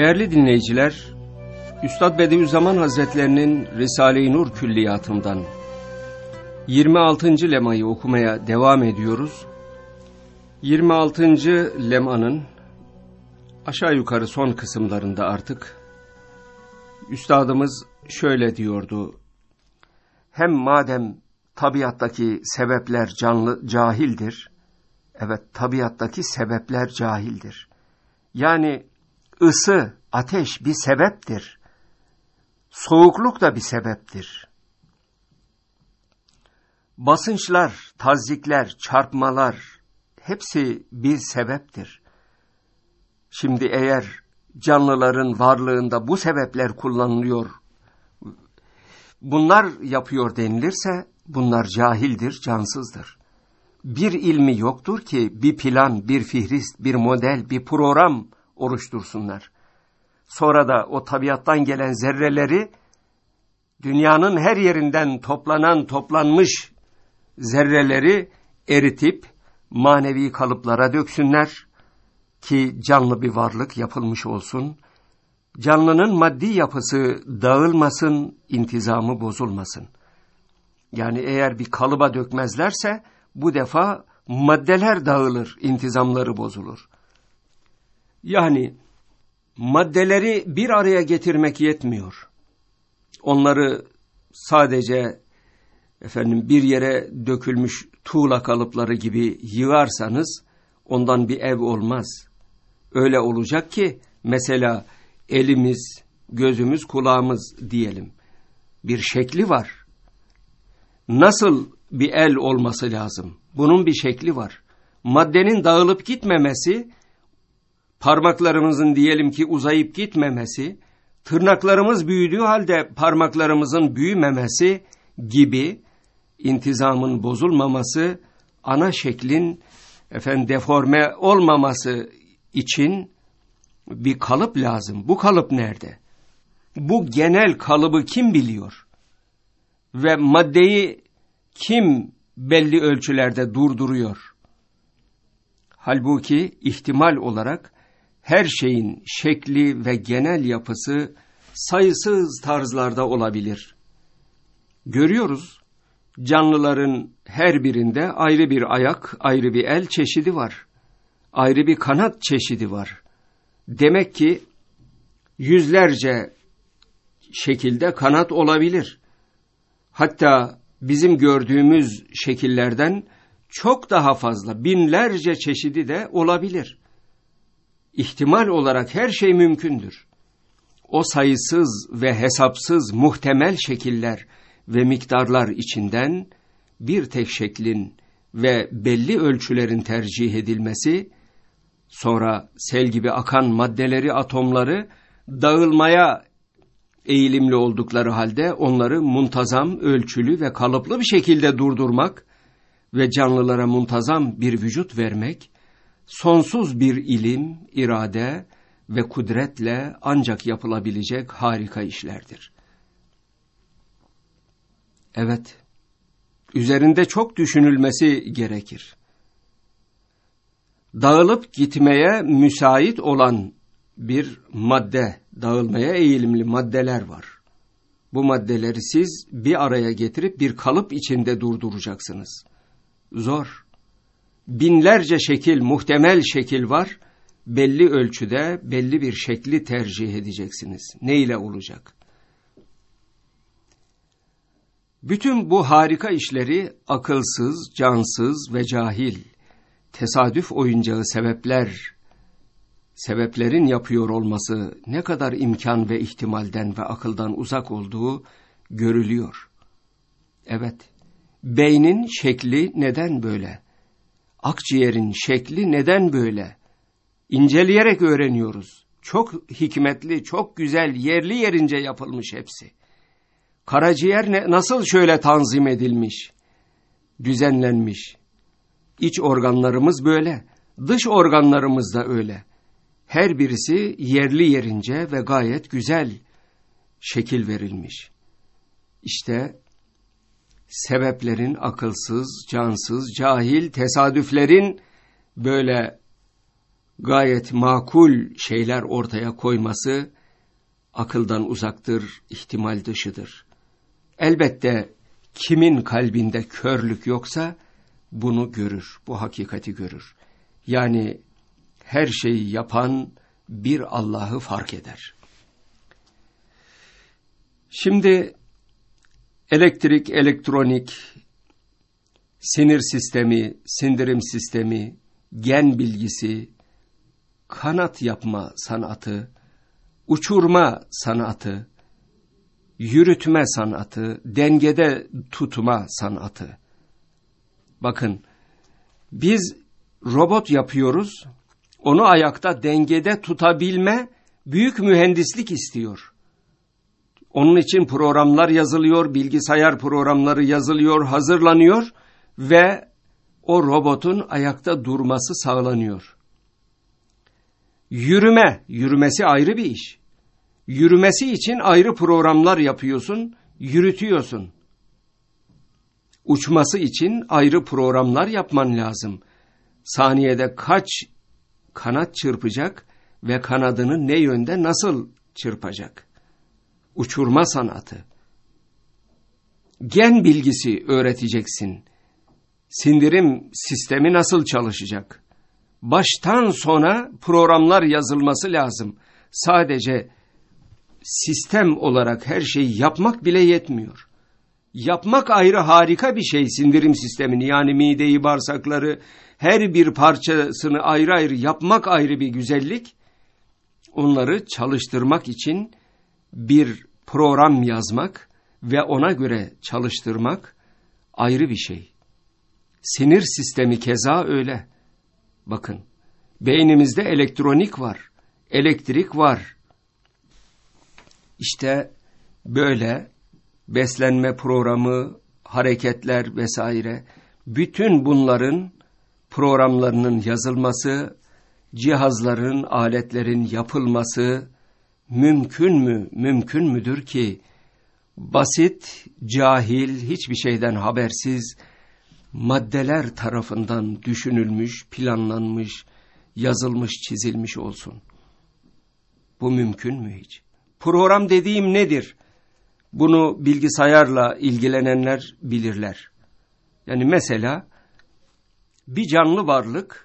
Değerli dinleyiciler, Üstad Bediüzzaman Hazretlerinin Risale-i Nur külliyatından 26. lemayı okumaya devam ediyoruz. 26. lemanın aşağı yukarı son kısımlarında artık Üstadımız şöyle diyordu: hem madem tabiattaki sebepler cahildir, evet tabiattaki sebepler cahildir. Yani ısı, ateş bir sebeptir. Soğukluk da bir sebeptir. Basınçlar, tazyikler, çarpmalar hepsi bir sebeptir. Şimdi eğer canlıların varlığında bu sebepler kullanılıyor, bunlar yapıyor denilirse bunlar cahildir, cansızdır. Bir ilmi yoktur ki bir plan, bir fihrist, bir model, bir program oluştursunlar. Sonra da o tabiattan gelen zerreleri dünyanın her yerinden toplanmış zerreleri eritip manevi kalıplara döksünler ki canlı bir varlık yapılmış olsun. Canlının maddi yapısı dağılmasın, intizamı bozulmasın. Yani eğer bir kalıba dökmezlerse bu defa maddeler dağılır, intizamları bozulur. Yani maddeleri bir araya getirmek yetmiyor. Onları sadece bir yere dökülmüş tuğla kalıpları gibi yığarsanız ondan bir ev olmaz. Öyle olacak ki mesela elimiz, gözümüz, kulağımız diyelim. Bir şekli var. Nasıl bir el olması lazım? Bunun bir şekli var. Maddenin dağılıp gitmemesi, parmaklarımızın diyelim ki uzayıp gitmemesi, tırnaklarımız büyüdüğü halde parmaklarımızın büyümemesi gibi intizamın bozulmaması, ana şeklin deforme olmaması için bir kalıp lazım. Bu kalıp nerede? Bu genel kalıbı kim biliyor? Ve maddeyi kim belli ölçülerde durduruyor? Halbuki ihtimal olarak her şeyin şekli ve genel yapısı sayısız tarzlarda olabilir. Görüyoruz, canlıların her birinde ayrı bir ayak, ayrı bir el çeşidi var. Ayrı bir kanat çeşidi var. Demek ki yüzlerce şekilde kanat olabilir. Hatta bizim gördüğümüz şekillerden çok daha fazla, binlerce çeşidi de olabilir. İhtimal olarak her şey mümkündür. O sayısız ve hesapsız muhtemel şekiller ve miktarlar içinden bir tek şeklin ve belli ölçülerin tercih edilmesi, sonra sel gibi akan maddeleri, atomları dağılmaya eğilimli oldukları halde onları muntazam, ölçülü ve kalıplı bir şekilde durdurmak ve canlılara muntazam bir vücut vermek, sonsuz bir ilim, irade ve kudretle ancak yapılabilecek harika işlerdir. Evet, üzerinde çok düşünülmesi gerekir. Dağılıp gitmeye müsait olan bir madde, dağılmaya eğilimli maddeler var. Bu maddeleri siz bir araya getirip bir kalıp içinde durduracaksınız. Zor. Binlerce şekil, muhtemel şekil var. Belli ölçüde, belli bir şekli tercih edeceksiniz. Ne ile olacak? Bütün bu harika işleri akılsız, cansız ve cahil, tesadüf oyuncağı sebeplerin yapıyor olması ne kadar imkan ve ihtimalden ve akıldan uzak olduğu görülüyor. Evet, beynin şekli neden böyle? Akciğerin şekli neden böyle? İnceleyerek öğreniyoruz. Çok hikmetli, çok güzel, yerli yerince yapılmış hepsi. Karaciğer nasıl şöyle tanzim edilmiş, düzenlenmiş. İç organlarımız böyle, dış organlarımız da öyle. Her birisi yerli yerince ve gayet güzel şekil verilmiş. İşte sebeplerin akılsız, cansız, cahil, tesadüflerin böyle gayet makul şeyler ortaya koyması akıldan uzaktır, ihtimal dışıdır. Elbette kimin kalbinde körlük yoksa bunu görür, bu hakikati görür. Yani her şeyi yapan bir Allah'ı fark eder. Şimdi elektrik, elektronik, sinir sistemi, sindirim sistemi, gen bilgisi, kanat yapma sanatı, uçurma sanatı, yürütme sanatı, dengede tutma sanatı. Bakın, biz robot yapıyoruz, onu ayakta dengede tutabilme büyük mühendislik istiyor. Onun için programlar yazılıyor, bilgisayar programları yazılıyor, hazırlanıyor ve o robotun ayakta durması sağlanıyor. Yürümesi ayrı bir iş. Yürümesi için ayrı programlar yapıyorsun, yürütüyorsun. Uçması için ayrı programlar yapman lazım. Saniyede kaç kanat çırpacak ve kanadını ne yönde nasıl çırpacak? Uçurma sanatı. Gen bilgisi öğreteceksin. Sindirim sistemi nasıl çalışacak? Baştan sona programlar yazılması lazım. Sadece sistem olarak her şeyi yapmak bile yetmiyor. Yapmak ayrı harika bir şey, sindirim sistemini, yani mideyi, bağırsakları, her bir parçasını ayrı ayrı yapmak ayrı bir güzellik. Onları çalıştırmak için bir program yazmak ve ona göre çalıştırmak ayrı bir şey. Sinir sistemi keza öyle. Bakın, beynimizde elektronik var, elektrik var. İşte böyle beslenme programı, hareketler vesaire, bütün bunların programlarının yazılması, cihazların, aletlerin yapılması mümkün mü? Mümkün müdür ki basit, cahil, hiçbir şeyden habersiz maddeler tarafından düşünülmüş, planlanmış, yazılmış, çizilmiş olsun? Bu mümkün mü hiç? Program dediğim nedir? Bunu bilgisayarla ilgilenenler bilirler. Yani mesela bir canlı varlık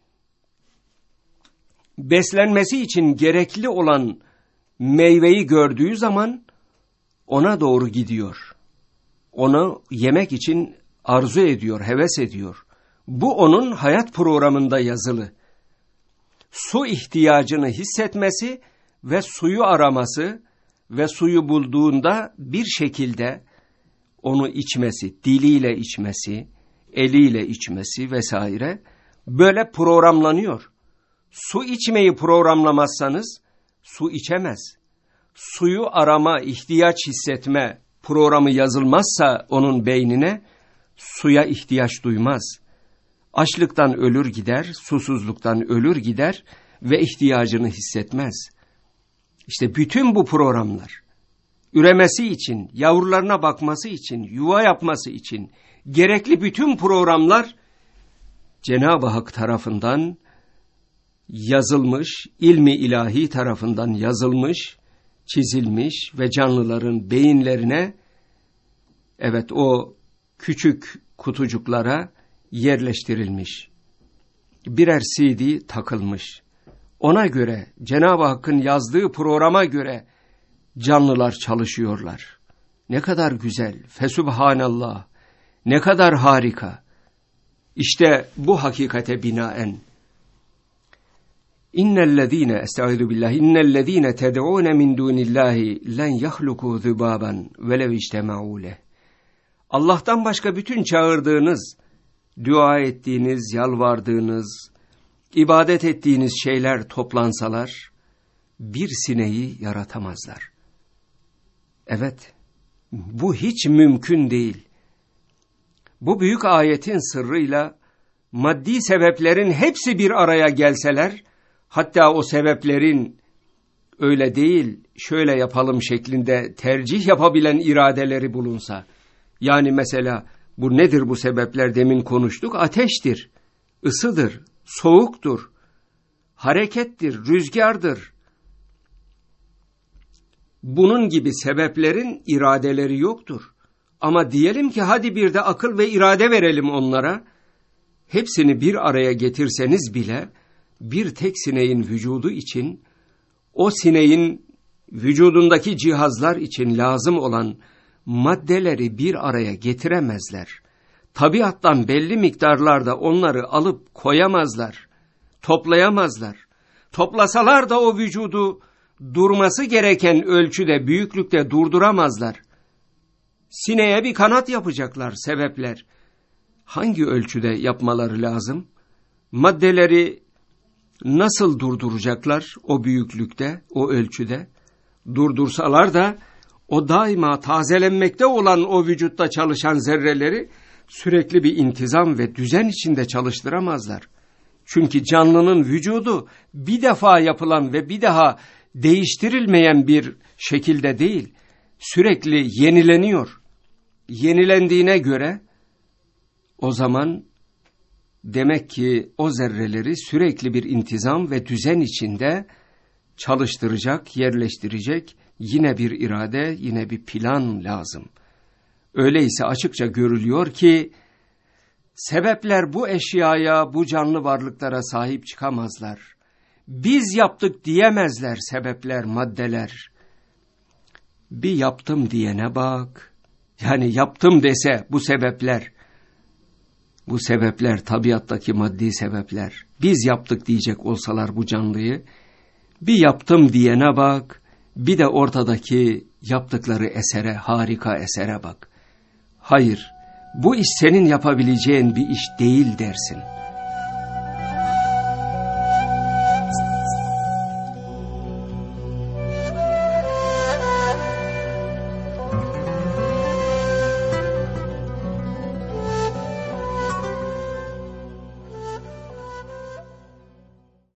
beslenmesi için gerekli olan meyveyi gördüğü zaman ona doğru gidiyor. Onu yemek için arzu ediyor, heves ediyor. Bu onun hayat programında yazılı. Su ihtiyacını hissetmesi ve suyu araması ve suyu bulduğunda bir şekilde onu içmesi, diliyle içmesi, eliyle içmesi vesaire böyle programlanıyor. Su içmeyi programlamazsanız su içemez. Suyu arama, ihtiyaç hissetme programı yazılmazsa onun beynine suya ihtiyaç duymaz. Açlıktan ölür gider, susuzluktan ölür gider ve ihtiyacını hissetmez. İşte bütün bu programlar, üremesi için, yavrularına bakması için, yuva yapması için gerekli bütün programlar Cenab-ı Hak tarafından yazılmış, ilmi ilahi tarafından yazılmış, çizilmiş ve canlıların beyinlerine, evet o küçük kutucuklara yerleştirilmiş. Birer CD takılmış. Ona göre, Cenab-ı Hakk'ın yazdığı programa göre canlılar çalışıyorlar. Ne kadar güzel, fesubhanallah, ne kadar harika. İşte bu hakikate binaen innellezine ted'un min dunillahi len yahluku zubaban velev ictema'u leh. Allah'tan başka bütün çağırdığınız, dua ettiğiniz, yalvardığınız, ibadet ettiğiniz şeyler toplansalar bir sineği yaratamazlar. Evet, bu hiç mümkün değil. Bu büyük ayetin sırrıyla maddi sebeplerin hepsi bir araya gelseler, hatta o sebeplerin öyle değil, şöyle yapalım şeklinde tercih yapabilen iradeleri bulunsa, yani mesela bu nedir bu sebepler, demin konuştuk, ateştir, ısıdır, soğuktur, harekettir, rüzgardır. Bunun gibi sebeplerin iradeleri yoktur. Ama diyelim ki hadi bir de akıl ve irade verelim onlara. Hepsini bir araya getirseniz bile bir tek sineğin vücudu için, o sineğin vücudundaki cihazlar için lazım olan maddeleri bir araya getiremezler. Tabiattan belli miktarlarda onları alıp koyamazlar, toplayamazlar. Toplasalar da o vücudu durması gereken ölçüde, büyüklükte durduramazlar. Sineğe bir kanat yapacaklar sebepler. Hangi ölçüde yapmaları lazım? Maddeleri nasıl durduracaklar o büyüklükte, o ölçüde? Durdursalar da o daima tazelenmekte olan o vücutta çalışan zerreleri sürekli bir intizam ve düzen içinde çalıştıramazlar. Çünkü canlının vücudu bir defa yapılan ve bir daha değiştirilmeyen bir şekilde değil, sürekli yenileniyor. Yenilendiğine göre o zaman demek ki o zerreleri sürekli bir intizam ve düzen içinde çalıştıracak, yerleştirecek yine bir irade, yine bir plan lazım. Öyleyse açıkça görülüyor ki sebepler bu eşyaya, bu canlı varlıklara sahip çıkamazlar. Biz yaptık diyemezler sebepler, maddeler. Bir yaptım diyene bak. Yani yaptım dese bu sebepler tabiattaki maddi sebepler. Biz yaptık diyecek olsalar bu canlıyı, bir yaptım diyene bak, bir de ortadaki yaptıkları esere, harika esere bak. Hayır, bu iş senin yapabileceğin bir iş değil dersin.